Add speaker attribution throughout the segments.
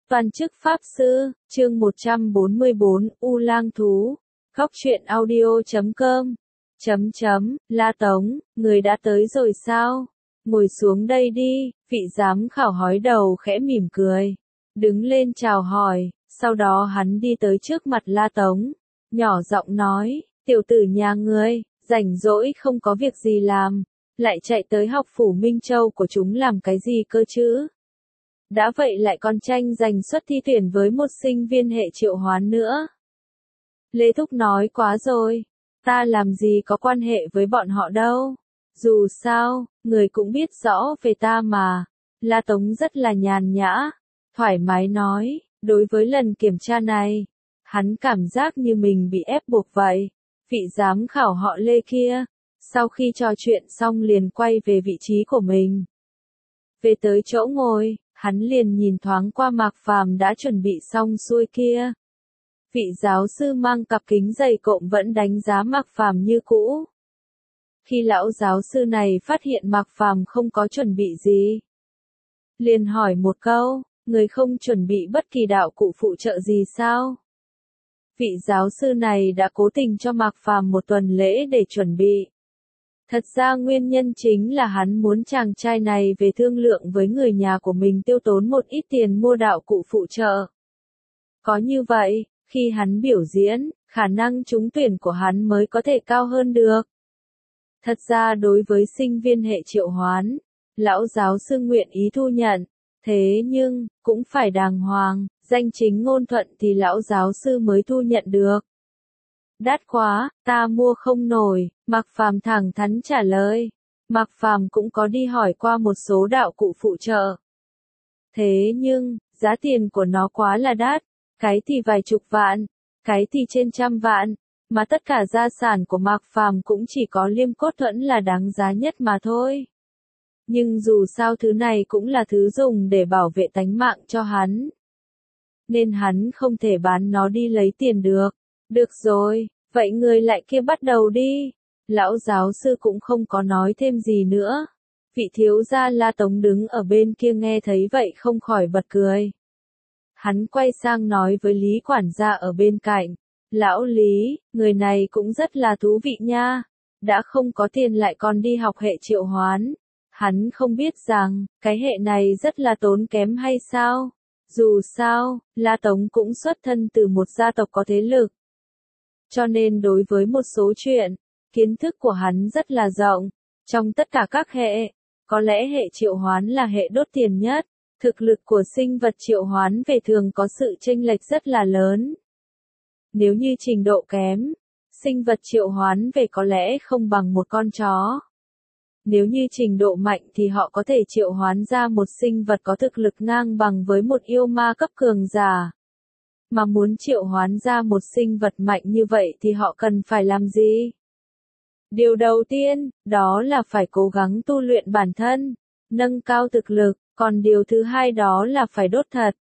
Speaker 1: Toàn chức Pháp Sư, chương 144, U Lang Thú, Góc truyện audio.com. La Tống, người đã tới rồi sao? Ngồi xuống đây đi, vị giám khảo hói đầu khẽ mỉm cười. Đứng lên chào hỏi, sau đó hắn đi tới trước mặt La Tống, nhỏ giọng nói, tiểu tử nhà ngươi, rảnh rỗi không có việc gì làm, lại chạy tới học phủ Minh Châu của chúng làm cái gì cơ chứ? Đã vậy lại còn tranh giành suất thi tuyển với một sinh viên hệ triệu hoán nữa. Lê Thúc nói quá rồi, ta làm gì có quan hệ với bọn họ đâu. Dù sao, người cũng biết rõ về ta mà. La Tống rất là nhàn nhã, thoải mái nói, đối với lần kiểm tra này, hắn cảm giác như mình bị ép buộc vậy. Vị giám khảo họ Lê kia, sau khi trò chuyện xong liền quay về vị trí của mình. Về tới chỗ ngồi, hắn liền nhìn thoáng qua Mạc Phàm đã chuẩn bị xong xuôi kia. Vị giáo sư mang cặp kính dày cộm vẫn đánh giá Mạc Phàm như cũ. Khi lão giáo sư này phát hiện Mạc Phàm không có chuẩn bị gì, liền hỏi một câu, người không chuẩn bị bất kỳ đạo cụ phụ trợ gì sao? Vị giáo sư này đã cố tình cho Mạc Phàm một tuần lễ để chuẩn bị. Thật ra nguyên nhân chính là hắn muốn chàng trai này về thương lượng với người nhà của mình tiêu tốn một ít tiền mua đạo cụ phụ trợ. Có như vậy, khi hắn biểu diễn, khả năng trúng tuyển của hắn mới có thể cao hơn được. Thật ra đối với sinh viên hệ triệu hoán, lão giáo sư nguyện ý thu nhận, thế nhưng, cũng phải đàng hoàng, danh chính ngôn thuận thì lão giáo sư mới thu nhận được. Đắt quá, ta mua không nổi, Mạc Phàm thẳng thắn trả lời. Mạc Phàm cũng có đi hỏi qua một số đạo cụ phụ trợ. Thế nhưng, giá tiền của nó quá là đắt, cái thì vài chục vạn, cái thì trên trăm vạn, mà tất cả gia sản của Mạc Phàm cũng chỉ có Liêm Cốt Thuẫn là đáng giá nhất mà thôi. Nhưng dù sao thứ này cũng là thứ dùng để bảo vệ tánh mạng cho hắn, nên hắn không thể bán nó đi lấy tiền được. Được rồi, vậy người lại kia bắt đầu đi. Lão giáo sư cũng không có nói thêm gì nữa. Vị thiếu gia La Tống đứng ở bên kia nghe thấy vậy không khỏi bật cười. Hắn quay sang nói với Lý quản gia ở bên cạnh. Lão Lý, người này cũng rất là thú vị nha. Đã không có tiền lại còn đi học hệ triệu hoán. Hắn không biết rằng, cái hệ này rất là tốn kém hay sao? Dù sao, La Tống cũng xuất thân từ một gia tộc có thế lực. Cho nên đối với một số chuyện, kiến thức của hắn rất là rộng. Trong tất cả các hệ, có lẽ hệ triệu hoán là hệ đốt tiền nhất. Thực lực của sinh vật triệu hoán về thường có sự chênh lệch rất là lớn. Nếu như trình độ kém, sinh vật triệu hoán về có lẽ không bằng một con chó. Nếu như trình độ mạnh thì họ có thể triệu hoán ra một sinh vật có thực lực ngang bằng với một yêu ma cấp cường giả. Mà muốn triệu hoán ra một sinh vật mạnh như vậy thì họ cần phải làm gì? Điều đầu tiên, đó là phải cố gắng tu luyện bản thân, nâng cao thực lực, còn điều thứ hai đó là phải đốt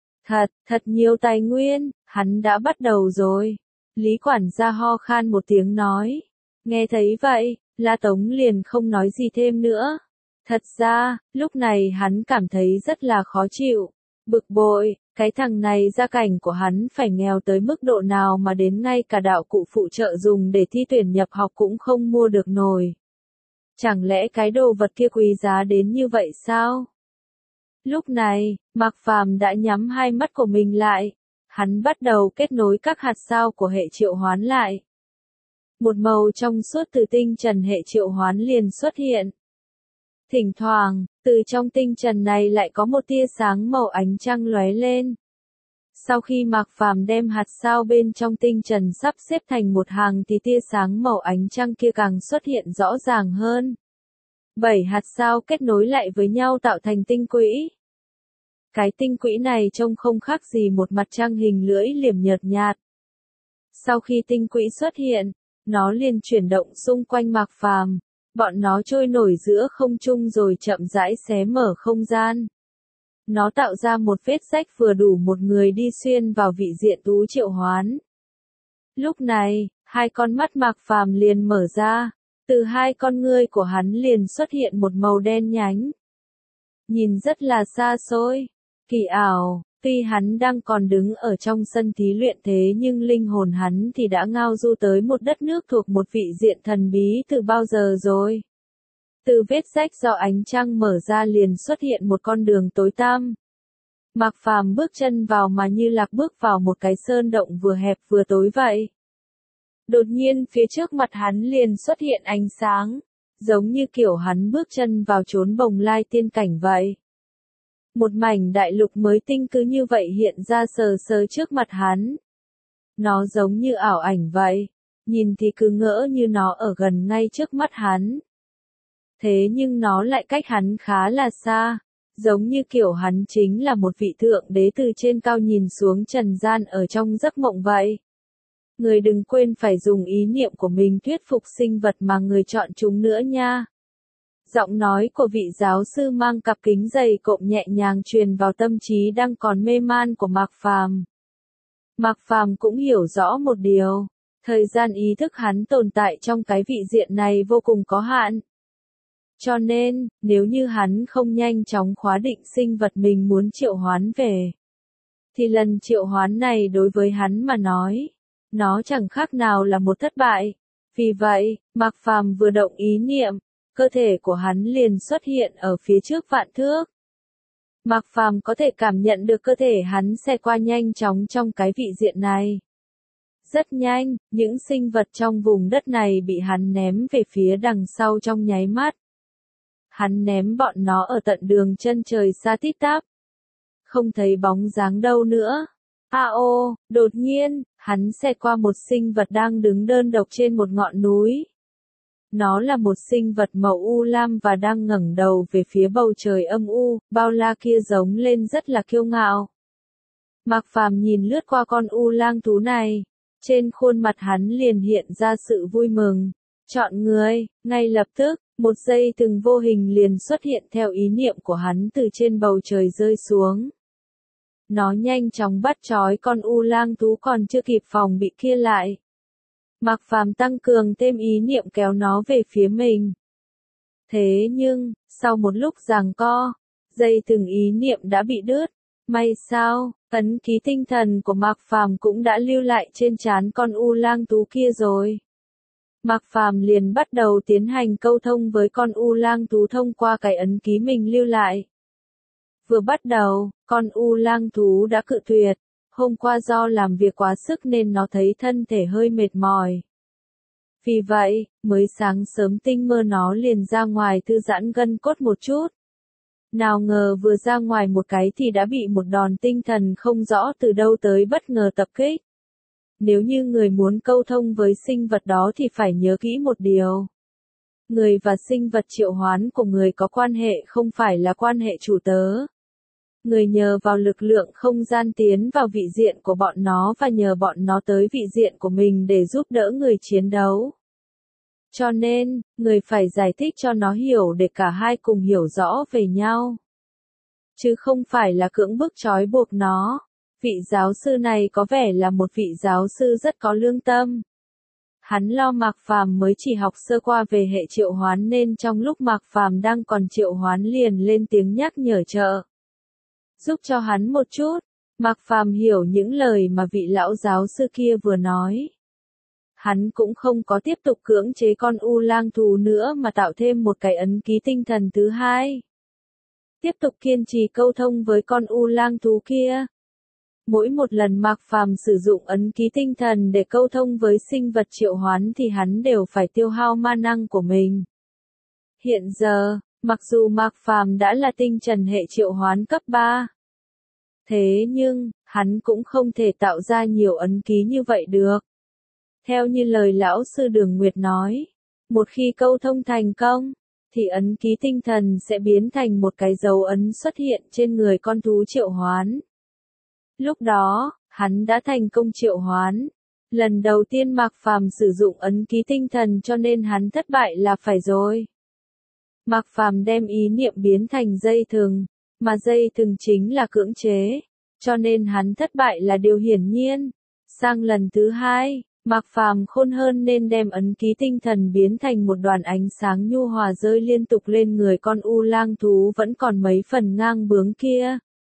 Speaker 1: thật nhiều tài nguyên. Hắn đã bắt đầu rồi. Lý quản gia ho khan một tiếng nói. Nghe thấy vậy, La Tống liền không nói gì thêm nữa. Thật ra, lúc này hắn cảm thấy rất là khó chịu, bực bội, cái thằng này gia cảnh của hắn phải nghèo tới mức độ nào mà đến ngay cả đạo cụ phụ trợ dùng để thi tuyển nhập học cũng không mua được nổi. Chẳng lẽ cái đồ vật kia quý giá đến như vậy sao? Lúc này, Mạc Phàm đã nhắm hai mắt của mình lại. Hắn bắt đầu kết nối các hạt sao của hệ triệu hoán lại. Một màu trong suốt từ tinh trần hệ triệu hoán liền xuất hiện. Thỉnh thoảng, từ trong tinh trần này lại có một tia sáng màu ánh trăng lóe lên. Sau khi Mạc Phàm đem hạt sao bên trong tinh trần sắp xếp thành một hàng thì tia sáng màu ánh trăng kia càng xuất hiện rõ ràng hơn. 7 hạt sao kết nối lại với nhau tạo thành tinh quỹ. Cái tinh quỹ này trông không khác gì một mặt trăng hình lưỡi liềm nhợt nhạt. Sau khi tinh quỹ xuất hiện, nó liền chuyển động xung quanh Mạc Phàm, bọn nó trôi nổi giữa không trung rồi chậm rãi xé mở không gian. Nó tạo ra một vết rách vừa đủ một người đi xuyên vào vị diện thú triệu hoán. Lúc này, hai con mắt Mạc Phàm liền mở ra, từ hai con ngươi của hắn liền xuất hiện một màu đen nhánh. Nhìn rất là xa xôi, kỳ ảo, Tuy hắn đang còn đứng ở trong sân thí luyện thế nhưng linh hồn hắn thì đã ngao du tới một đất nước thuộc một vị diện thần bí từ bao giờ rồi. Từ vết rách do ánh trăng mở ra liền xuất hiện một con đường tối tăm. Mạc Phàm bước chân vào mà như lạc bước vào một cái sơn động vừa hẹp vừa tối vậy. Đột nhiên phía trước mặt hắn liền xuất hiện ánh sáng, giống như kiểu hắn bước chân vào chốn bồng lai tiên cảnh vậy. Một mảnh đại lục mới tinh cứ như vậy hiện ra sờ sờ trước mặt hắn. Nó giống như ảo ảnh vậy, nhìn thì cứ ngỡ như nó ở gần ngay trước mắt hắn. Thế nhưng nó lại cách hắn khá là xa, giống như kiểu hắn chính là một vị thượng đế từ trên cao nhìn xuống trần gian ở trong giấc mộng vậy. Người đừng quên phải dùng ý niệm của mình thuyết phục sinh vật mà người chọn chúng nữa nha. Giọng nói của vị giáo sư mang cặp kính dày cộm nhẹ nhàng truyền vào tâm trí đang còn mê man của Mạc Phàm. Mạc Phàm cũng hiểu rõ một điều, thời gian ý thức hắn tồn tại trong cái vị diện này vô cùng có hạn. Cho nên, nếu như hắn không nhanh chóng khóa định sinh vật mình muốn triệu hoán về, thì lần triệu hoán này đối với hắn mà nói, nó chẳng khác nào là một thất bại. Vì vậy, Mạc Phàm vừa động ý niệm, cơ thể của hắn liền xuất hiện ở phía trước vạn thước. Mạc Phàm có thể cảm nhận được cơ thể hắn xe qua nhanh chóng trong cái vị diện này. Rất nhanh, những sinh vật trong vùng đất này bị hắn ném về phía đằng sau trong nháy mắt. Hắn ném bọn nó ở tận đường chân trời xa tít tắp. Không thấy bóng dáng đâu nữa. Đột nhiên, hắn xe qua một sinh vật đang đứng đơn độc trên một ngọn núi. Nó là một sinh vật màu u lam và đang ngẩng đầu về phía bầu trời âm u, bao la kia giống lên rất là kiêu ngạo. Mạc Phàm nhìn lướt qua con u lang thú này, trên khuôn mặt hắn liền hiện ra sự vui mừng. Chọn người, ngay lập tức, một dây thừng vô hình liền xuất hiện theo ý niệm của hắn từ trên bầu trời rơi xuống. Nó nhanh chóng bắt trói con u lang thú còn chưa kịp phòng bị kia lại. Mạc Phàm tăng cường thêm ý niệm kéo nó về phía mình. Thế nhưng, sau một lúc giằng co, dây thừng ý niệm đã bị đứt. May sao, ấn ký tinh thần của Mạc Phàm cũng đã lưu lại trên trán con u lang thú kia rồi. Mạc Phàm liền bắt đầu tiến hành câu thông với con u lang thú thông qua cái ấn ký mình lưu lại. Vừa bắt đầu, con u lang thú đã cự tuyệt. Hôm qua do làm việc quá sức nên nó thấy thân thể hơi mệt mỏi. Vì vậy, mới sáng sớm tinh mơ nó liền ra ngoài thư giãn gân cốt một chút. Nào ngờ vừa ra ngoài một cái thì đã bị một đòn tinh thần không rõ từ đâu tới bất ngờ tập kích. Nếu như người muốn câu thông với sinh vật đó thì phải nhớ kỹ một điều. Người và sinh vật triệu hoán của người có quan hệ không phải là quan hệ chủ tớ. Người nhờ vào lực lượng không gian tiến vào vị diện của bọn nó và nhờ bọn nó tới vị diện của mình để giúp đỡ người chiến đấu. Cho nên, người phải giải thích cho nó hiểu để cả hai cùng hiểu rõ về nhau. Chứ không phải là cưỡng bức trói buộc nó. Vị giáo sư này có vẻ là một vị giáo sư rất có lương tâm. Hắn lo Mạc Phàm mới chỉ học sơ qua về hệ triệu hoán nên trong lúc Mạc Phàm đang còn triệu hoán liền lên tiếng nhắc nhở trợ. Giúp cho hắn một chút. Mạc Phàm hiểu những lời mà vị lão giáo sư kia vừa nói. Hắn cũng không có tiếp tục cưỡng chế con u lang thú nữa mà tạo thêm một cái ấn ký tinh thần thứ hai. Tiếp tục kiên trì câu thông với con u lang thú kia. Mỗi một lần Mạc Phàm sử dụng ấn ký tinh thần để câu thông với sinh vật triệu hoán thì hắn đều phải tiêu hao ma năng của mình. Hiện giờ, mặc dù Mạc Phàm đã là tinh trần hệ triệu hoán cấp 3, thế nhưng, hắn cũng không thể tạo ra nhiều ấn ký như vậy được. Theo như lời lão sư Đường Nguyệt nói, một khi câu thông thành công, thì ấn ký tinh thần sẽ biến thành một cái dấu ấn xuất hiện trên người con thú triệu hoán. Lúc đó, hắn đã thành công triệu hoán. Lần đầu tiên Mạc Phàm sử dụng ấn ký tinh thần cho nên hắn thất bại là phải rồi. Mạc Phàm đem ý niệm biến thành dây thừng, mà dây thừng chính là cưỡng chế, cho nên hắn thất bại là điều hiển nhiên. Sang lần thứ hai, Mạc Phàm khôn hơn nên đem ấn ký tinh thần biến thành một đoàn ánh sáng nhu hòa rơi liên tục lên người con u lang thú vẫn còn mấy phần ngang bướng kia.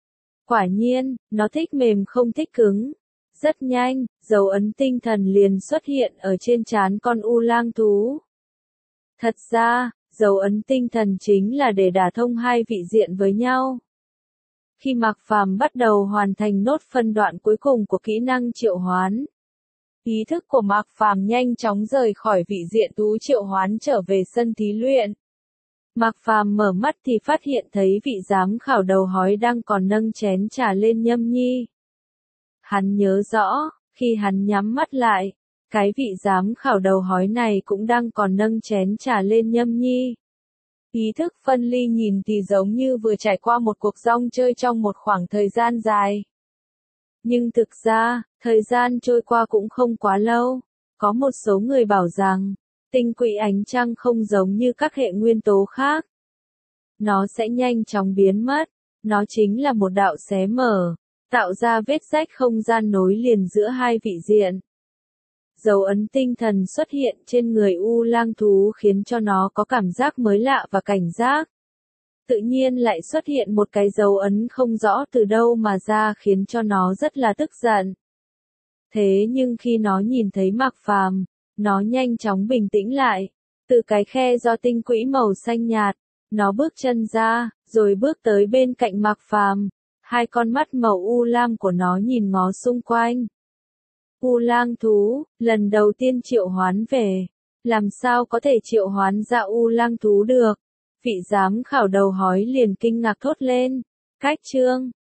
Speaker 1: Quả nhiên, nó thích mềm không thích cứng. Rất nhanh, dấu ấn tinh thần liền xuất hiện ở trên trán con U Lang thú. Thật ra, dấu ấn tinh thần chính là để đả thông hai vị diện với nhau. Khi Mạc Phàm bắt đầu hoàn thành nốt phân đoạn cuối cùng của kỹ năng triệu hoán, ý thức của Mạc Phàm nhanh chóng rời khỏi vị diện thú triệu hoán trở về sân thí luyện. Mạc Phàm mở mắt thì phát hiện thấy vị giám khảo đầu hói đang còn nâng chén trà lên Nhâm Nhi. Hắn nhớ rõ, khi hắn nhắm mắt lại, cái vị giám khảo đầu hói này cũng đang còn nâng chén trà lên Nhâm Nhi. Ý thức phân ly nhìn thì giống như vừa trải qua một cuộc rong chơi trong một khoảng thời gian dài. Nhưng thực ra, thời gian trôi qua cũng không quá lâu. Có một số người bảo rằng, tinh quỹ ánh trăng không giống như các hệ nguyên tố khác. Nó sẽ nhanh chóng biến mất. Nó chính là một đạo xé mở, tạo ra vết rách không gian nối liền giữa hai vị diện. Dấu ấn tinh thần xuất hiện trên người U Lang thú khiến cho nó có cảm giác mới lạ và cảnh giác. Tự nhiên lại xuất hiện một cái dấu ấn không rõ từ đâu mà ra khiến cho nó rất là tức giận. Thế nhưng khi nó nhìn thấy Mạc Phàm, nó nhanh chóng bình tĩnh lại. Từ cái khe do tinh quỹ màu xanh nhạt, nó bước chân ra, rồi bước tới bên cạnh Mạc Phàm. Hai con mắt màu u lam của nó nhìn ngó xung quanh. U Lang thú, lần đầu tiên triệu hoán về. Làm sao có thể triệu hoán ra U Lang thú được? Vị giám khảo đầu hói liền kinh ngạc thốt lên. Cách chương